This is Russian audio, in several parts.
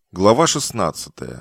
Глава 16.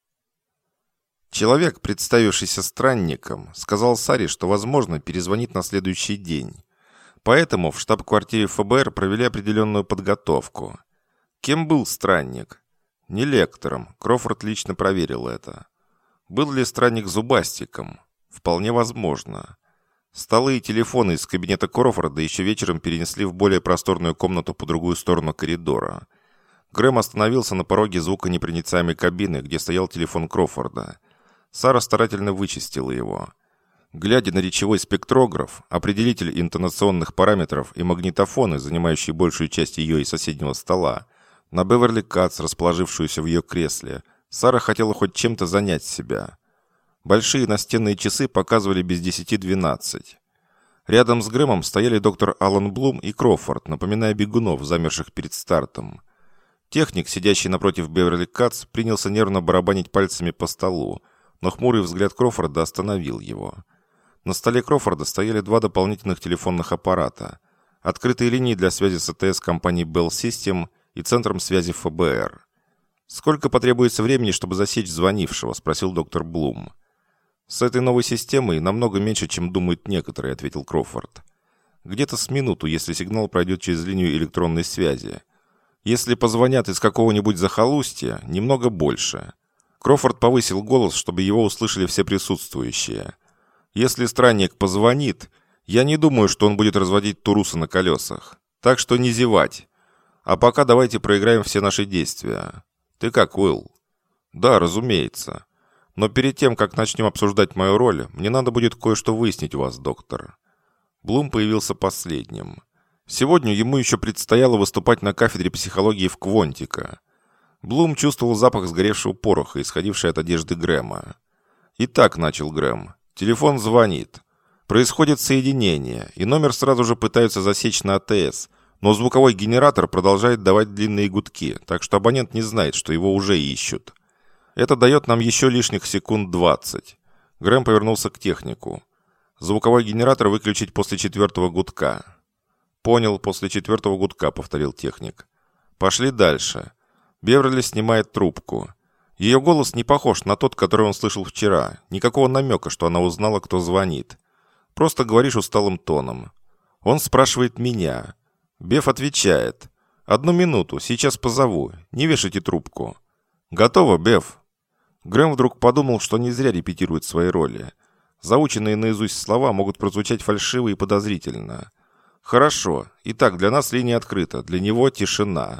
Человек, представившийся странником, сказал Саре, что, возможно, перезвонит на следующий день. Поэтому в штаб-квартире ФБР провели определенную подготовку. Кем был странник? Не лектором, Кроуфорд лично проверил это. Был ли странник зубастиком? Вполне возможно. Столы и телефоны из кабинета Кроуфорда еще вечером перенесли в более просторную комнату по другую сторону коридора. Грэм остановился на пороге звуконепроницаемой кабины, где стоял телефон Кроуфорда. Сара старательно вычистила его. Глядя на речевой спектрограф, определитель интонационных параметров и магнитофоны, занимающие большую часть ее и соседнего стола, на Беверли Катс, расположившуюся в ее кресле, Сара хотела хоть чем-то занять себя. Большие настенные часы показывали без 10:12. Рядом с Грэмом стояли доктор Алан Блум и Кроуфорд, напоминая бегунов, замерших перед стартом. Техник, сидящий напротив Беверли Катс, принялся нервно барабанить пальцами по столу, но хмурый взгляд Кроуфорда остановил его. На столе Кроуфорда стояли два дополнительных телефонных аппарата, открытые линии для связи с АТС компании Bell System и центром связи ФБР. «Сколько потребуется времени, чтобы засечь звонившего?» – спросил доктор Блум. «С этой новой системой намного меньше, чем думают некоторые», – ответил Кроуфорд. «Где-то с минуту, если сигнал пройдет через линию электронной связи. Если позвонят из какого-нибудь захолустья, немного больше». Кроуфорд повысил голос, чтобы его услышали все присутствующие. «Если странник позвонит, я не думаю, что он будет разводить турусы на колесах. Так что не зевать. А пока давайте проиграем все наши действия. Ты как, Уилл?» «Да, разумеется. Но перед тем, как начнем обсуждать мою роль, мне надо будет кое-что выяснить у вас, доктор». Блум появился последним. Сегодня ему еще предстояло выступать на кафедре психологии в Квонтико. Блум чувствовал запах сгоревшего пороха, исходивший от одежды Грэма. «Итак», — начал Грэм, — «телефон звонит. Происходит соединение, и номер сразу же пытаются засечь на АТС, но звуковой генератор продолжает давать длинные гудки, так что абонент не знает, что его уже ищут. Это дает нам еще лишних секунд 20. Грэм повернулся к технику. «Звуковой генератор выключить после 4-го гудка». «Понял, после 4-го гудка», — повторил техник. «Пошли дальше». Беверли снимает трубку. Ее голос не похож на тот, который он слышал вчера. Никакого намека, что она узнала, кто звонит. Просто говоришь усталым тоном. Он спрашивает меня. Беф отвечает. «1 минуту, сейчас позову. Не вешайте трубку». «Готово, Беф?» Грэм вдруг подумал, что не зря репетирует свои роли. Заученные наизусть слова могут прозвучать фальшиво и подозрительно. «Хорошо. Итак, для нас линия открыта. Для него тишина.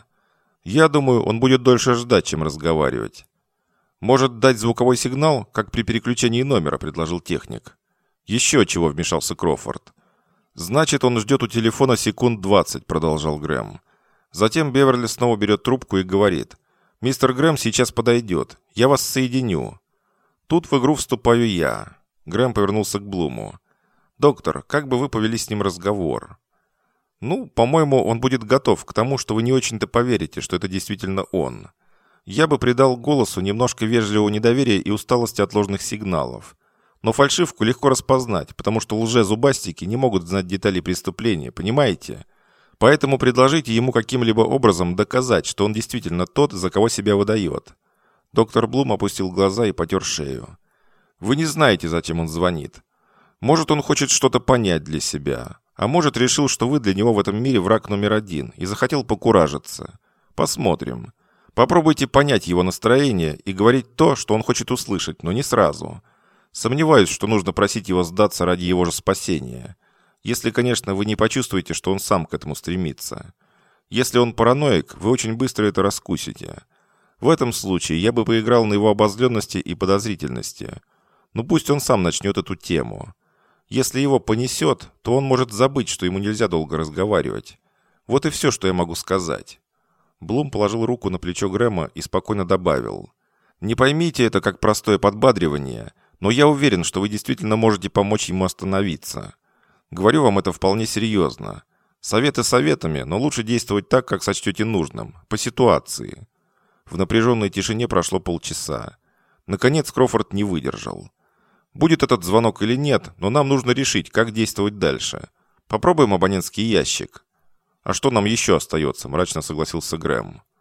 Я думаю, он будет дольше ждать, чем разговаривать». «Может дать звуковой сигнал, как при переключении номера», — предложил техник. «Еще чего», — вмешался Кроуфорд. «Значит, он ждет у телефона секунд 20», — продолжал Грэм. Затем Беверли снова берет трубку и говорит. «Мистер Грэм сейчас подойдет. Я вас соединю». Тут в игру вступаю я. Грэм повернулся к Блуму. «Доктор, как бы вы повели с ним разговор?» «Ну, по-моему, он будет готов к тому, что вы не очень-то поверите, что это действительно он. Я бы придал голосу немножко вежливого недоверия и усталости от ложных сигналов. Но фальшивку легко распознать, потому что лже-зубастики не могут знать детали преступления, понимаете? Поэтому предложите ему каким-либо образом доказать, что он действительно тот, за кого себя выдает». Доктор Блум опустил глаза и потер шею. «Вы не знаете, зачем он звонит. Может, он хочет что-то понять для себя». А может, решил, что вы для него в этом мире враг номер 1 и захотел покуражиться. Посмотрим. Попробуйте понять его настроение и говорить то, что он хочет услышать, но не сразу. Сомневаюсь, что нужно просить его сдаться ради его же спасения. Если, конечно, вы не почувствуете, что он сам к этому стремится. Если он параноик, вы очень быстро это раскусите. В этом случае я бы поиграл на его обозленности и подозрительности. Но пусть он сам начнет эту тему. Если его понесет, то он может забыть, что ему нельзя долго разговаривать. Вот и все, что я могу сказать». Блум положил руку на плечо Грэма и спокойно добавил. «Не поймите это как простое подбадривание, но я уверен, что вы действительно можете помочь ему остановиться. Говорю вам это вполне серьезно. Советы советами, но лучше действовать так, как сочтете нужным, по ситуации». В напряженной тишине прошло полчаса. Наконец Кроуфорд не выдержал. «Будет этот звонок или нет, но нам нужно решить, как действовать дальше. Попробуем абонентский ящик». «А что нам еще остается?» – мрачно согласился Грэм.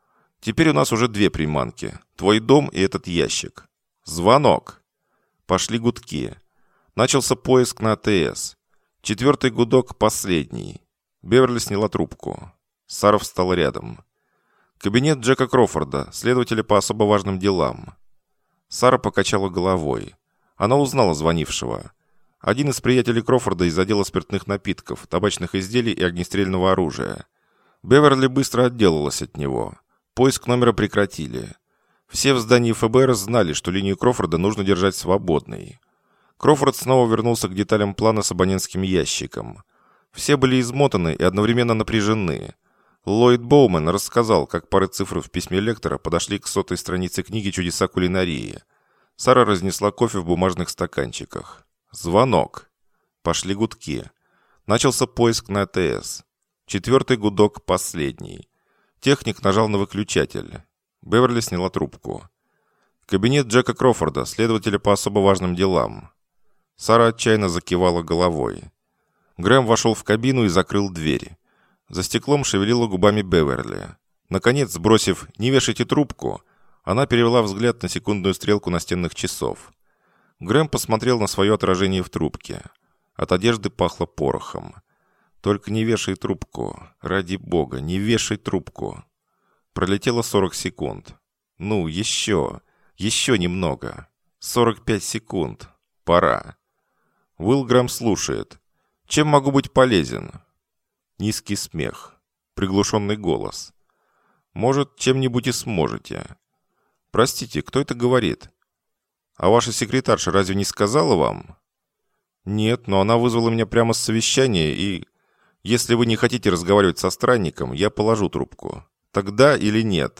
Теперь у нас уже две приманки. Твой дом и этот ящик. Звонок. Пошли гудки. Начался поиск на АТС. Четвертый гудок последний. Беверли сняла трубку. Сара встала рядом. Кабинет Джека Крофорда, следователя по особо важным делам. Сара покачала головой. Она узнала звонившего. Один из приятелей Крофорда из отдела спиртных напитков, табачных изделий и огнестрельного оружия. Беверли быстро отделалась от него. Поиск номера прекратили. Все в здании ФБР знали, что линию Крофорда нужно держать свободной. Крофорд снова вернулся к деталям плана с абонентским ящиком. Все были измотаны и одновременно напряжены. Ллойд Боуман рассказал, как пары цифр в письме лектора подошли к 100-й странице книги «Чудеса кулинарии». Сара разнесла кофе в бумажных стаканчиках. Звонок. Пошли гудки. Начался поиск на АТС. Четвертый гудок последний. Техник нажал на выключатель. Беверли сняла трубку. Кабинет Джека Крофорда, следователя по особо важным делам. Сара отчаянно закивала головой. Грэм вошел в кабину и закрыл дверь. За стеклом шевелила губами Беверли. Наконец, сбросив «не вешайте трубку», она перевела взгляд на секундную стрелку настенных часов. Грэм посмотрел на свое отражение в трубке. От одежды пахло порохом. «Только не вешай трубку. Ради бога, не вешай трубку». Пролетело 40 секунд. «Ну, еще. Еще немного. 45 секунд. Пора». Уилл Грэм слушает. «Чем могу быть полезен?» Низкий смех. Приглушенный голос. «Может, чем-нибудь и сможете». «Простите, кто это говорит?» «А ваша секретарша разве не сказала вам?» «Нет, но она вызвала меня прямо с совещания и...» «Если вы не хотите разговаривать со странником, я положу трубку. Тогда или нет?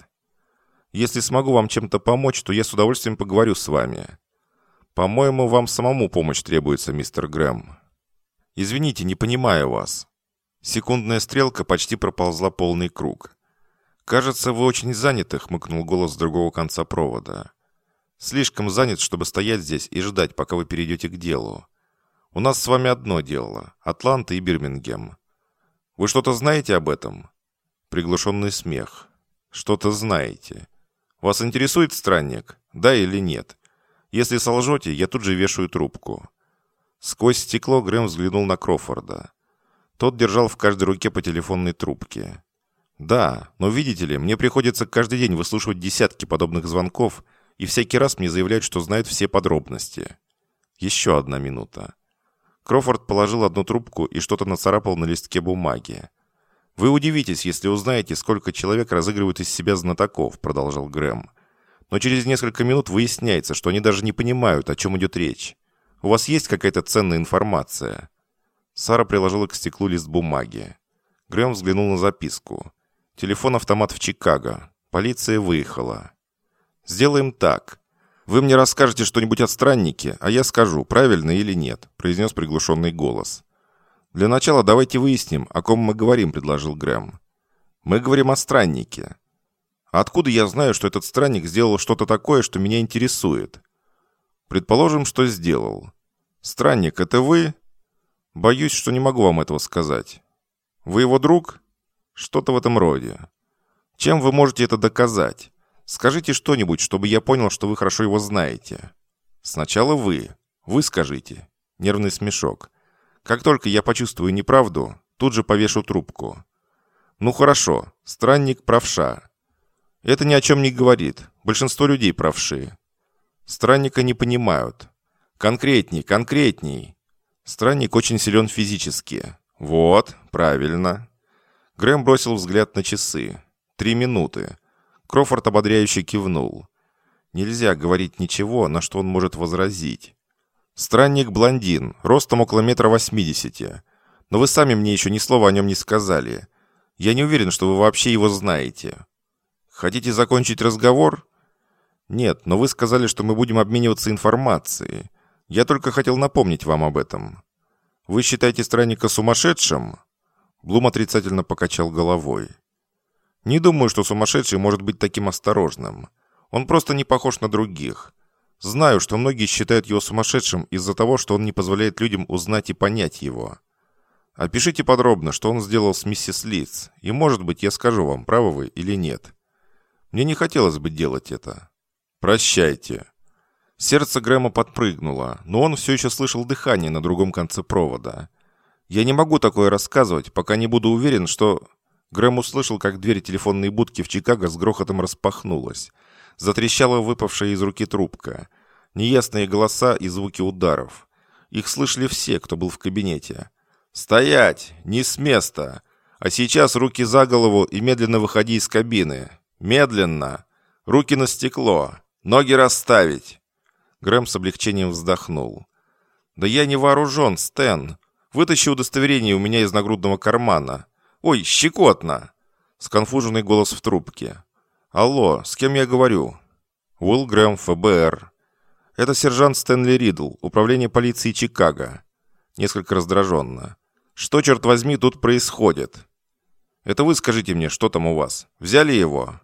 Если смогу вам чем-то помочь, то я с удовольствием поговорю с вами. По-моему, вам самому помощь требуется, мистер Грэм. Извините, не понимаю вас». Секундная стрелка почти проползла полный круг. «Кажется, вы очень заняты», — хмыкнул голос с другого конца провода. «Слишком занят, чтобы стоять здесь и ждать, пока вы перейдете к делу. У нас с вами одно дело — Атланта и Бирмингем. Вы что-то знаете об этом?» Приглушенный смех. «Что-то знаете. Вас интересует странник? Да или нет? Если солжете, я тут же вешаю трубку». Сквозь стекло Грэм взглянул на Крофорда. Тот держал в каждой руке по телефонной трубке. «Да, но видите ли, мне приходится каждый день выслушивать десятки подобных звонков, и всякий раз мне заявляют, что знают все подробности». Еще одна минута. Крофорд положил одну трубку и что-то нацарапал на листке бумаги. «Вы удивитесь, если узнаете, сколько человек разыгрывают из себя знатоков», — продолжал Грэм. «Но через несколько минут выясняется, что они даже не понимают, о чем идет речь. У вас есть какая-то ценная информация?» Сара приложила к стеклу лист бумаги. Грэм взглянул на записку. «Телефон-автомат в Чикаго. Полиция выехала». «Сделаем так. Вы мне расскажете что-нибудь о страннике, а я скажу, правильно или нет», — произнес приглушенный голос. «Для начала давайте выясним, о ком мы говорим», — предложил Грэм. «Мы говорим о страннике». «А откуда я знаю, что этот странник сделал что-то такое, что меня интересует?» «Предположим, что сделал». «Странник, это вы?» «Боюсь, что не могу вам этого сказать». «Вы его друг?» «Что-то в этом роде». «Чем вы можете это доказать? Скажите что-нибудь, чтобы я понял, что вы хорошо его знаете». «Сначала вы. Вы скажите». Нервный смешок. «Как только я почувствую неправду, тут же повешу трубку». «Ну хорошо. Странник правша». «Это ни о чем не говорит. Большинство людей правши». «Странника не понимают». «Конкретней, конкретней». Странник очень силен физически. Вот, правильно. Грэм бросил взгляд на часы. 3 минуты. Крофорд ободряюще кивнул. Нельзя говорить ничего, на что он может возразить. Странник блондин, ростом около 1,80 м. Но вы сами мне еще ни слова о нем не сказали. Я не уверен, что вы вообще его знаете. Хотите закончить разговор? Нет, но вы сказали, что мы будем обмениваться информацией. Я только хотел напомнить вам об этом. Вы считаете странника сумасшедшим?» Блум отрицательно покачал головой. «Не думаю, что сумасшедший может быть таким осторожным. Он просто не похож на других. Знаю, что многие считают его сумасшедшим из-за того, что он не позволяет людям узнать и понять его. Опишите подробно, что он сделал с миссис Литц, и, может быть, я скажу вам, правы вы или нет». Мне не хотелось бы делать это. Прощайте». Сердце Грэма подпрыгнуло, но он все еще слышал дыхание на другом конце провода. «Я не могу такое рассказывать, пока не буду уверен, что...» Грэм услышал, как дверь телефонной будки в Чикаго с грохотом распахнулась. Затрещала выпавшая из руки трубка. Неясные голоса и звуки ударов. Их слышали все, кто был в кабинете. «Стоять! Не с места! А сейчас руки за голову и медленно выходи из кабины! Медленно! Руки на стекло! Ноги расставить!» Грэм с облегчением вздохнул. «Да я не вооружен, Стэн! Вытащи удостоверение у меня из нагрудного кармана! Ой, щекотно!» Сконфуженный голос в трубке. «Алло, с кем я говорю?» «Уилл Грэм, ФБР. Это сержант Стэнли Ридл, управление полиции Чикаго». Несколько раздраженно. «Что, черт возьми, тут происходит?» «Это вы скажите мне, что там у вас? Взяли его?»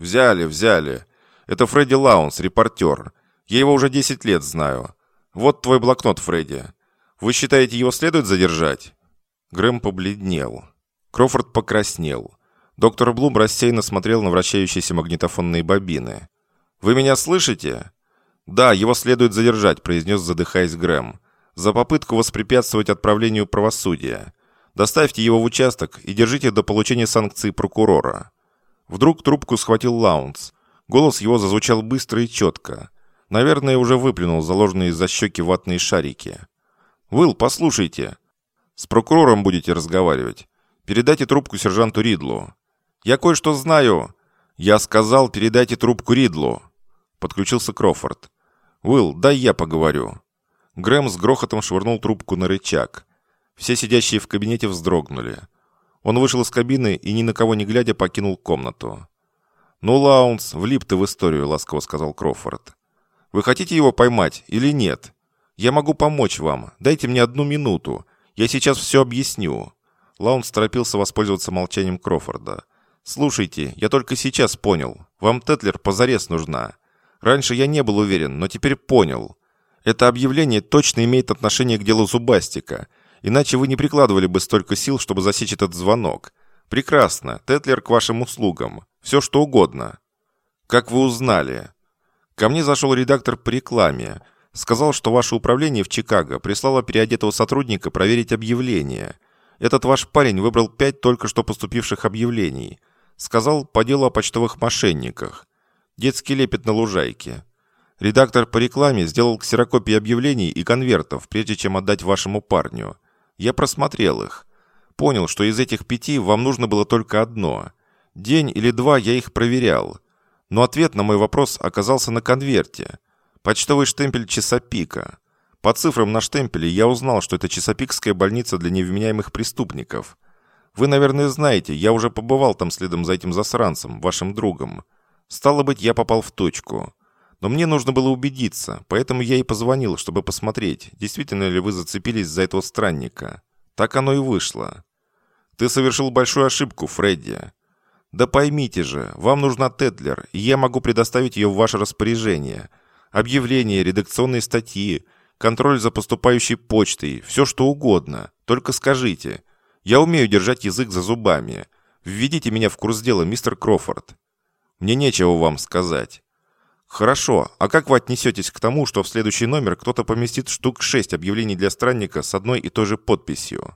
«Взяли. Это Фредди Лаунс, репортер. Я его уже 10 лет знаю. Вот твой блокнот, Фредди. Вы считаете, его следует задержать?» Грэм побледнел. Кроуфорд покраснел. Доктор Блум рассеянно смотрел на вращающиеся магнитофонные бобины. «Вы меня слышите?» «Да, его следует задержать», — произнес, задыхаясь Грэм. «За попытку воспрепятствовать отправлению правосудия. Доставьте его в участок и держите до получения санкций прокурора». Вдруг трубку схватил Лаунс. Голос его зазвучал быстро и четко. Наверное, уже выплюнул заложенные за щеки ватные шарики. «Уилл, послушайте. С прокурором будете разговаривать. Передайте трубку сержанту Ридлу». «Я кое-что знаю». «Я сказал, передайте трубку Ридлу». Подключился Кроуфорд. «Уилл, дай я поговорю». Грэм с грохотом швырнул трубку на рычаг. Все сидящие в кабинете вздрогнули. Он вышел из кабины и, ни на кого не глядя, покинул комнату. «Ну, Лаунс, влип ты в историю», — ласково сказал Кроуфорд. «Вы хотите его поймать или нет? Я могу помочь вам. Дайте мне 1 минуту. Я сейчас все объясню». Лаунс торопился воспользоваться молчанием Кроуфорда. «Слушайте, я только сейчас понял. Вам Тетлер позарез нужна. Раньше я не был уверен, но теперь понял. Это объявление точно имеет отношение к делу Зубастика. Иначе вы не прикладывали бы столько сил, чтобы засечь этот звонок. Прекрасно. Тетлер к вашим услугам. Все что угодно». «Как вы узнали?» «Ко мне зашел редактор по рекламе. Сказал, что ваше управление в Чикаго прислало переодетого сотрудника проверить объявление. Этот ваш парень выбрал 5 только что поступивших объявлений. Сказал, по делу о почтовых мошенниках. Детский лепет на лужайке. Редактор по рекламе сделал ксерокопии объявлений и конвертов, прежде чем отдать вашему парню. Я просмотрел их. Понял, что из этих 5 вам нужно было только одно. День или 2 я их проверял. Но ответ на мой вопрос оказался на конверте. Почтовый штемпель «Чесапика». По цифрам на штемпеле я узнал, что это Чесапикская больница для невменяемых преступников. Вы, наверное, знаете, я уже побывал там следом за этим засранцем, вашим другом. Стало быть, я попал в точку. Но мне нужно было убедиться, поэтому я и позвонил, чтобы посмотреть, действительно ли вы зацепились за этого странника. Так оно и вышло. Ты совершил большую ошибку, Фредди. Да поймите же, вам нужна Тетлер, и я могу предоставить ее в ваше распоряжение. Объявления, редакционные статьи, контроль за поступающей почтой, все что угодно. Только скажите. Я умею держать язык за зубами. Введите меня в курс дела, мистер Кроуфорд. Мне нечего вам сказать. Хорошо, а как вы отнесетесь к тому, что в следующий номер кто-то поместит штук 6 объявлений для странника с одной и той же подписью?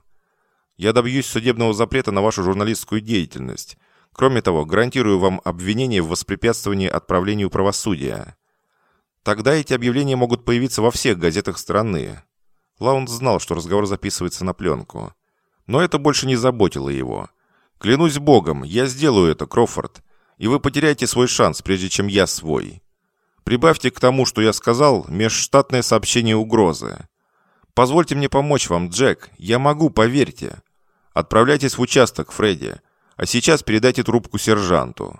Я добьюсь судебного запрета на вашу журналистскую деятельность. Кроме того, гарантирую вам обвинение в воспрепятствовании отправлению правосудия. Тогда эти объявления могут появиться во всех газетах страны. Лаунс знал, что разговор записывается на пленку. Но это больше не заботило его. «Клянусь богом, я сделаю это, Кроуфорд, и вы потеряете свой шанс, прежде чем я свой. Прибавьте к тому, что я сказал, межштатное сообщение угрозы. Позвольте мне помочь вам, Джек, я могу, поверьте. Отправляйтесь в участок, Фредди, а сейчас передайте трубку сержанту».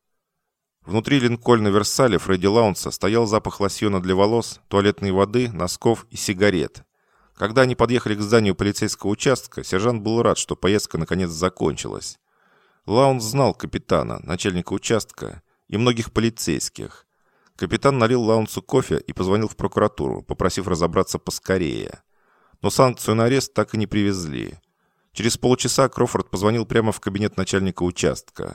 Внутри Линкольна Версаля Фредди Лаунса стоял запах лосьона для волос, туалетной воды, носков и сигарет. Когда они подъехали к зданию полицейского участка, сержант был рад, что поездка наконец закончилась. Лаунс знал капитана, начальника участка и многих полицейских. Капитан налил Лаунсу кофе и позвонил в прокуратуру, попросив разобраться поскорее. Но санкцию на арест так и не привезли. Через полчаса Кроуфорд позвонил прямо в кабинет начальника участка.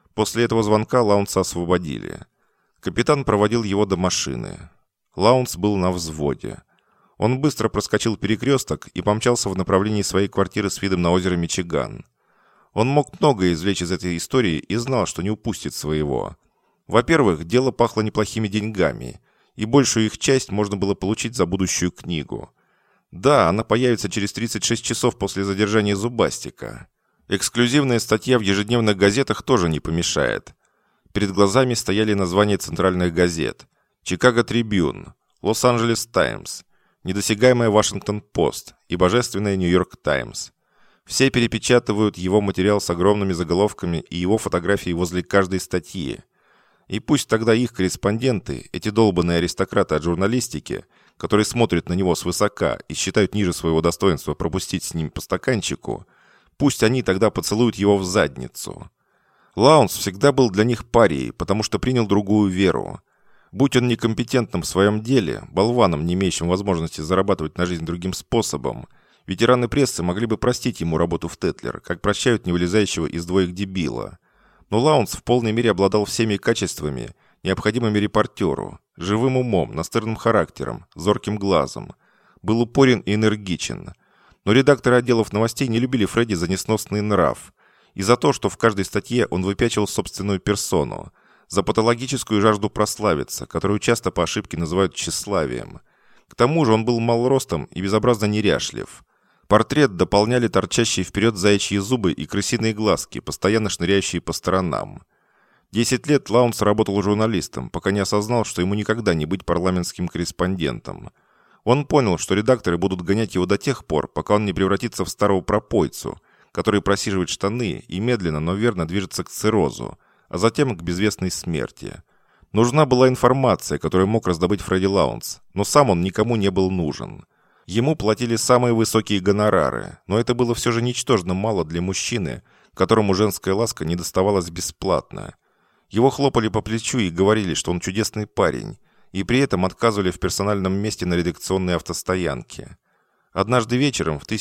После этого звонка Лаунса освободили. Капитан проводил его до машины. Лаунс был на взводе. Он быстро проскочил перекресток и помчался в направлении своей квартиры с видом на озеро Мичиган. Он мог многое извлечь из этой истории и знал, что не упустит своего. Во-первых, дело пахло неплохими деньгами, и большую их часть можно было получить за будущую книгу. Да, она появится через 36 часов после задержания Зубастика. Эксклюзивная статья в ежедневных газетах тоже не помешает. Перед глазами стояли названия центральных газет: «Чикаго Трибюн», «Лос-Анджелес Таймс», «Недосягаемая Вашингтон-Пост» и «Божественная Нью-Йорк Таймс». Все перепечатывают его материал с огромными заголовками и его фотографии возле каждой статьи. И пусть тогда их корреспонденты, эти долбанные аристократы от журналистики, которые смотрят на него свысока и считают ниже своего достоинства пропустить с ним по стаканчику, пусть они тогда поцелуют его в задницу. Лаунс всегда был для них парией, потому что принял другую веру. Будь он некомпетентным в своем деле, болваном, не имеющим возможности зарабатывать на жизнь другим способом, ветераны прессы могли бы простить ему работу в Тетлер, как прощают невылезающего из двоек дебила. Но Лаунс в полной мере обладал всеми качествами, необходимыми репортеру: живым умом, настырным характером, зорким глазом. Был упорен и энергичен. Но редакторы отделов новостей не любили Фредди за несносный нрав, и за то, что в каждой статье он выпячивал собственную персону, за патологическую жажду прославиться, которую часто по ошибке называют тщеславием. К тому же он был мал ростом и безобразно неряшлив. Портрет дополняли торчащие вперед заячьи зубы и крысиные глазки, постоянно шныряющие по сторонам. 10 лет Лаунс работал журналистом, пока не осознал, что ему никогда не быть парламентским корреспондентом. Он понял, что редакторы будут гонять его до тех пор, пока он не превратится в старого пропойцу, который просиживает штаны и медленно, но верно движется к циррозу, а затем к безвестной смерти. Нужна была информация, которую мог раздобыть Фредди Лаунс, но сам он никому не был нужен. Ему платили самые высокие гонорары, но это было все же ничтожно мало для мужчины, которому женская ласка не доставалась бесплатно. Его хлопали по плечу и говорили, что он чудесный парень, и при этом отказывали в персональном месте на редакционной автостоянке. Однажды вечером в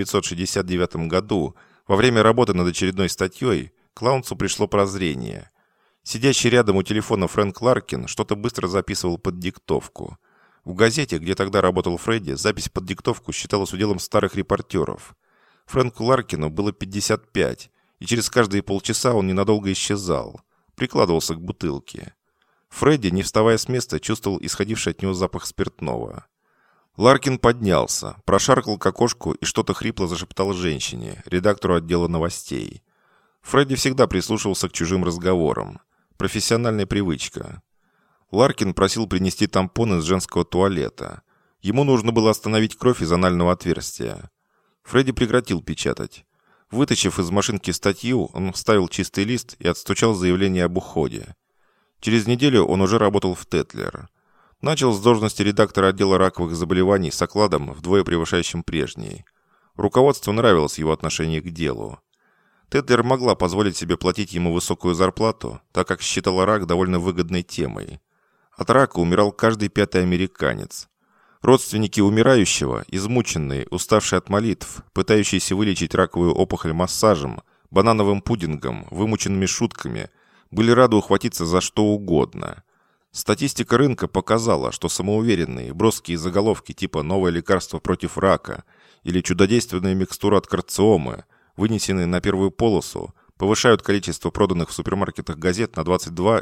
1969 году, во время работы над очередной статьей, к Лаунсу пришло прозрение. Сидящий рядом у телефона Фрэнк Ларкин что-то быстро записывал под диктовку. В газете, где тогда работал Фредди, запись под диктовку считалась уделом старых репортеров. Фрэнку Ларкину было 55, и через каждые полчаса он ненадолго исчезал, прикладывался к бутылке. Фредди, не вставая с места, чувствовал исходивший от него запах спиртного. Ларкин поднялся, прошаркал к окошку и что-то хрипло зашептал женщине, редактору отдела новостей. Фредди всегда прислушивался к чужим разговорам. Профессиональная привычка. Ларкин просил принести тампон из женского туалета. Ему нужно было остановить кровь из анального отверстия. Фредди прекратил печатать. Вытащив из машинки статью, он вставил чистый лист и отстучал заявление об уходе. Через неделю он уже работал в Тетлер. Начал с должности редактора отдела раковых заболеваний с окладом, вдвое превышающим прежний. Руководству нравилось его отношение к делу. Тетлер могла позволить себе платить ему высокую зарплату, так как считала рак довольно выгодной темой. От рака умирал каждый 5-й американец. Родственники умирающего, измученные, уставшие от молитв, пытающиеся вылечить раковую опухоль массажем, банановым пудингом, вымученными шутками, были рады ухватиться за что угодно. Статистика рынка показала, что самоуверенные, броские заголовки типа «Новое лекарство против рака» или «Чудодейственная микстура от карциомы», вынесенные на первую полосу, повышают количество проданных в супермаркетах газет на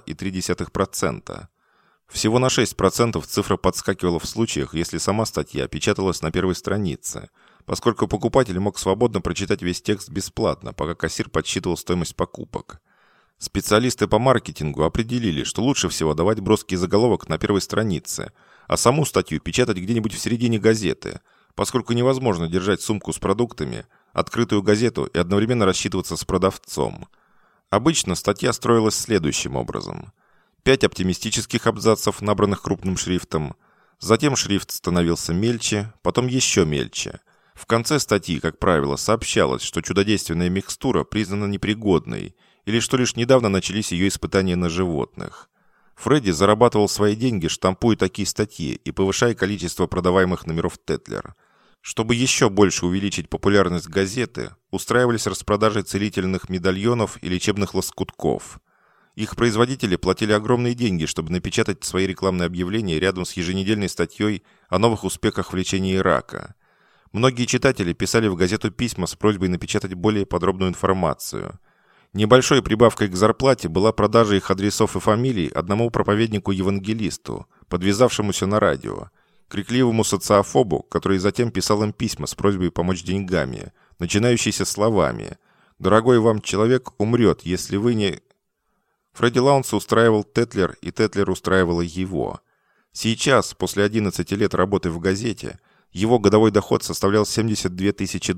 22,3%. Всего на 6% цифра подскакивала в случаях, если сама статья печаталась на первой странице, поскольку покупатель мог свободно прочитать весь текст бесплатно, пока кассир подсчитывал стоимость покупок. Специалисты по маркетингу определили, что лучше всего давать броский заголовок на первой странице, а саму статью печатать где-нибудь в середине газеты, поскольку невозможно держать сумку с продуктами, открытую газету и одновременно рассчитываться с продавцом. Обычно статья строилась следующим образом. 5 оптимистических абзацев, набранных крупным шрифтом. Затем шрифт становился мельче, потом еще мельче. В конце статьи, как правило, сообщалось, что чудодейственная микстура признана непригодной, или что лишь недавно начались ее испытания на животных. Фредди зарабатывал свои деньги, штампуя такие статьи и повышая количество продаваемых номеров Тетлер. Чтобы еще больше увеличить популярность газеты, устраивались распродажи целительных медальонов и лечебных лоскутков. Их производители платили огромные деньги, чтобы напечатать свои рекламные объявления рядом с еженедельной статьей о новых успехах в лечении рака. Многие читатели писали в газету письма с просьбой напечатать более подробную информацию. Небольшой прибавкой к зарплате была продажа их адресов и фамилий одному проповеднику-евангелисту, подвязавшемуся на радио, крикливому социофобу, который затем писал им письма с просьбой помочь деньгами, начинающиеся словами «Дорогой вам человек умрет, если вы не...» Фредди Лаунса устраивал Тетлер, и Тетлер устраивала его. Сейчас, после 11 лет работы в газете, его годовой доход составлял $72 тысячи.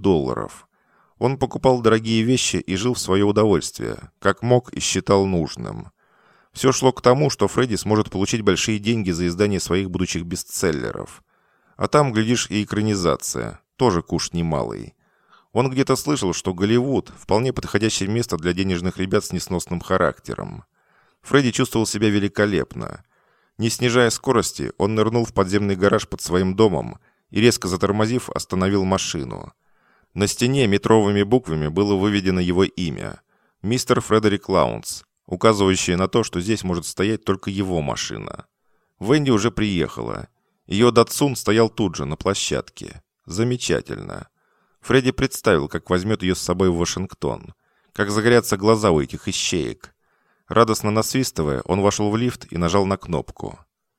Он покупал дорогие вещи и жил в свое удовольствие, как мог и считал нужным. Все шло к тому, что Фредди сможет получить большие деньги за издание своих будущих бестселлеров. А там, глядишь, и экранизация, тоже куш немалый. Он где-то слышал, что Голливуд – вполне подходящее место для денежных ребят с несносным характером. Фредди чувствовал себя великолепно. Не снижая скорости, он нырнул в подземный гараж под своим домом и, резко затормозив, остановил машину. На стене метровыми буквами было выведено его имя – мистер Фредерик Лаунс, указывающее на то, что здесь может стоять только его машина. Венди уже приехала. Ее Датсун стоял тут же, на площадке. Замечательно. Фредди представил, как возьмет ее с собой в Вашингтон. Как загорятся глаза у этих ищеек. Радостно насвистывая, он вошел в лифт и нажал на кнопку.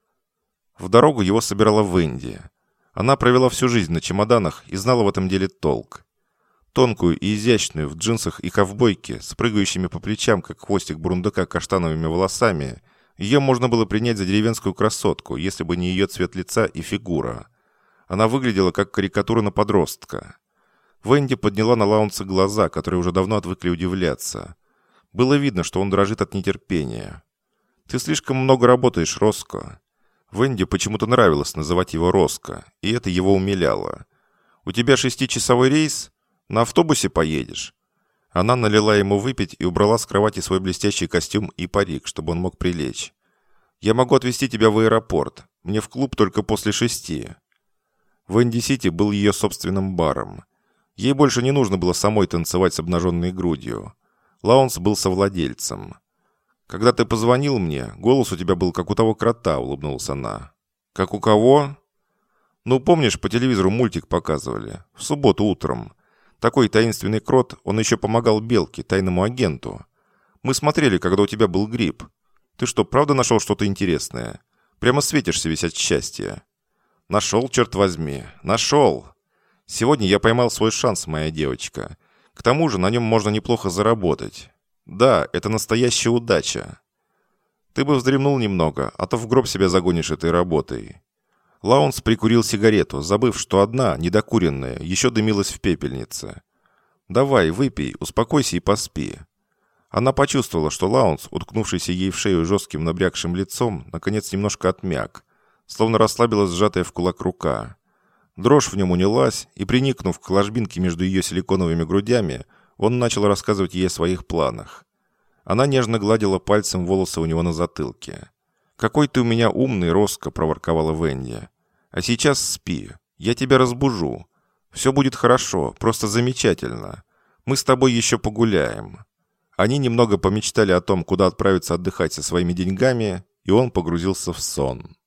В дорогу его собирала Венди. Она провела всю жизнь на чемоданах и знала в этом деле толк. Тонкую и изящную в джинсах и ковбойке, с прыгающими по плечам, как хвостик бурундука, каштановыми волосами, ее можно было принять за деревенскую красотку, если бы не ее цвет лица и фигура. Она выглядела как карикатура на подростка. Венди подняла на Лаунса глаза, которые уже давно отвыкли удивляться. Было видно, что он дрожит от нетерпения. «Ты слишком много работаешь, Роско». Венди почему-то нравилось называть его Роско, и это его умиляло. «У тебя 6-часовой рейс? На автобусе поедешь?» Она налила ему выпить и убрала с кровати свой блестящий костюм и парик, чтобы он мог прилечь. «Я могу отвезти тебя в аэропорт. Мне в клуб только после 6. Венди-Сити был ее собственным баром. Ей больше не нужно было самой танцевать с обнаженной грудью. Лаунс был совладельцем. «Когда ты позвонил мне, голос у тебя был как у того крота», — улыбнулась она. «Как у кого?» «Ну, помнишь, по телевизору мультик показывали? В субботу утром. Такой таинственный крот, он еще помогал Белке, тайному агенту. Мы смотрели, когда у тебя был грипп. Ты что, правда нашел что-то интересное? Прямо светишься весь от счастья». «Нашел, черт возьми, нашел. Сегодня я поймал свой шанс, моя девочка. К тому же на нем можно неплохо заработать. Да, это настоящая удача. Ты бы вздремнул немного, а то в гроб себя загонишь этой работой». Лаунс прикурил сигарету, забыв, что одна, недокуренная, еще дымилась в пепельнице. «Давай, выпей, успокойся и поспи». Она почувствовала, что Лаунс, уткнувшийся ей в шею жестким набрякшим лицом, наконец немножко отмяк, словно расслабилась сжатая в кулак рука. Дрожь в нем унялась, и, приникнув к ложбинке между ее силиконовыми грудями, он начал рассказывать ей о своих планах. Она нежно гладила пальцем волосы у него на затылке. «Какой ты у меня умный, Роско!» – проворковала Венди. «А сейчас спи. Я тебя разбужу. Все будет хорошо, просто замечательно. Мы с тобой еще погуляем». Они немного помечтали о том, куда отправиться отдыхать со своими деньгами, и он погрузился в сон.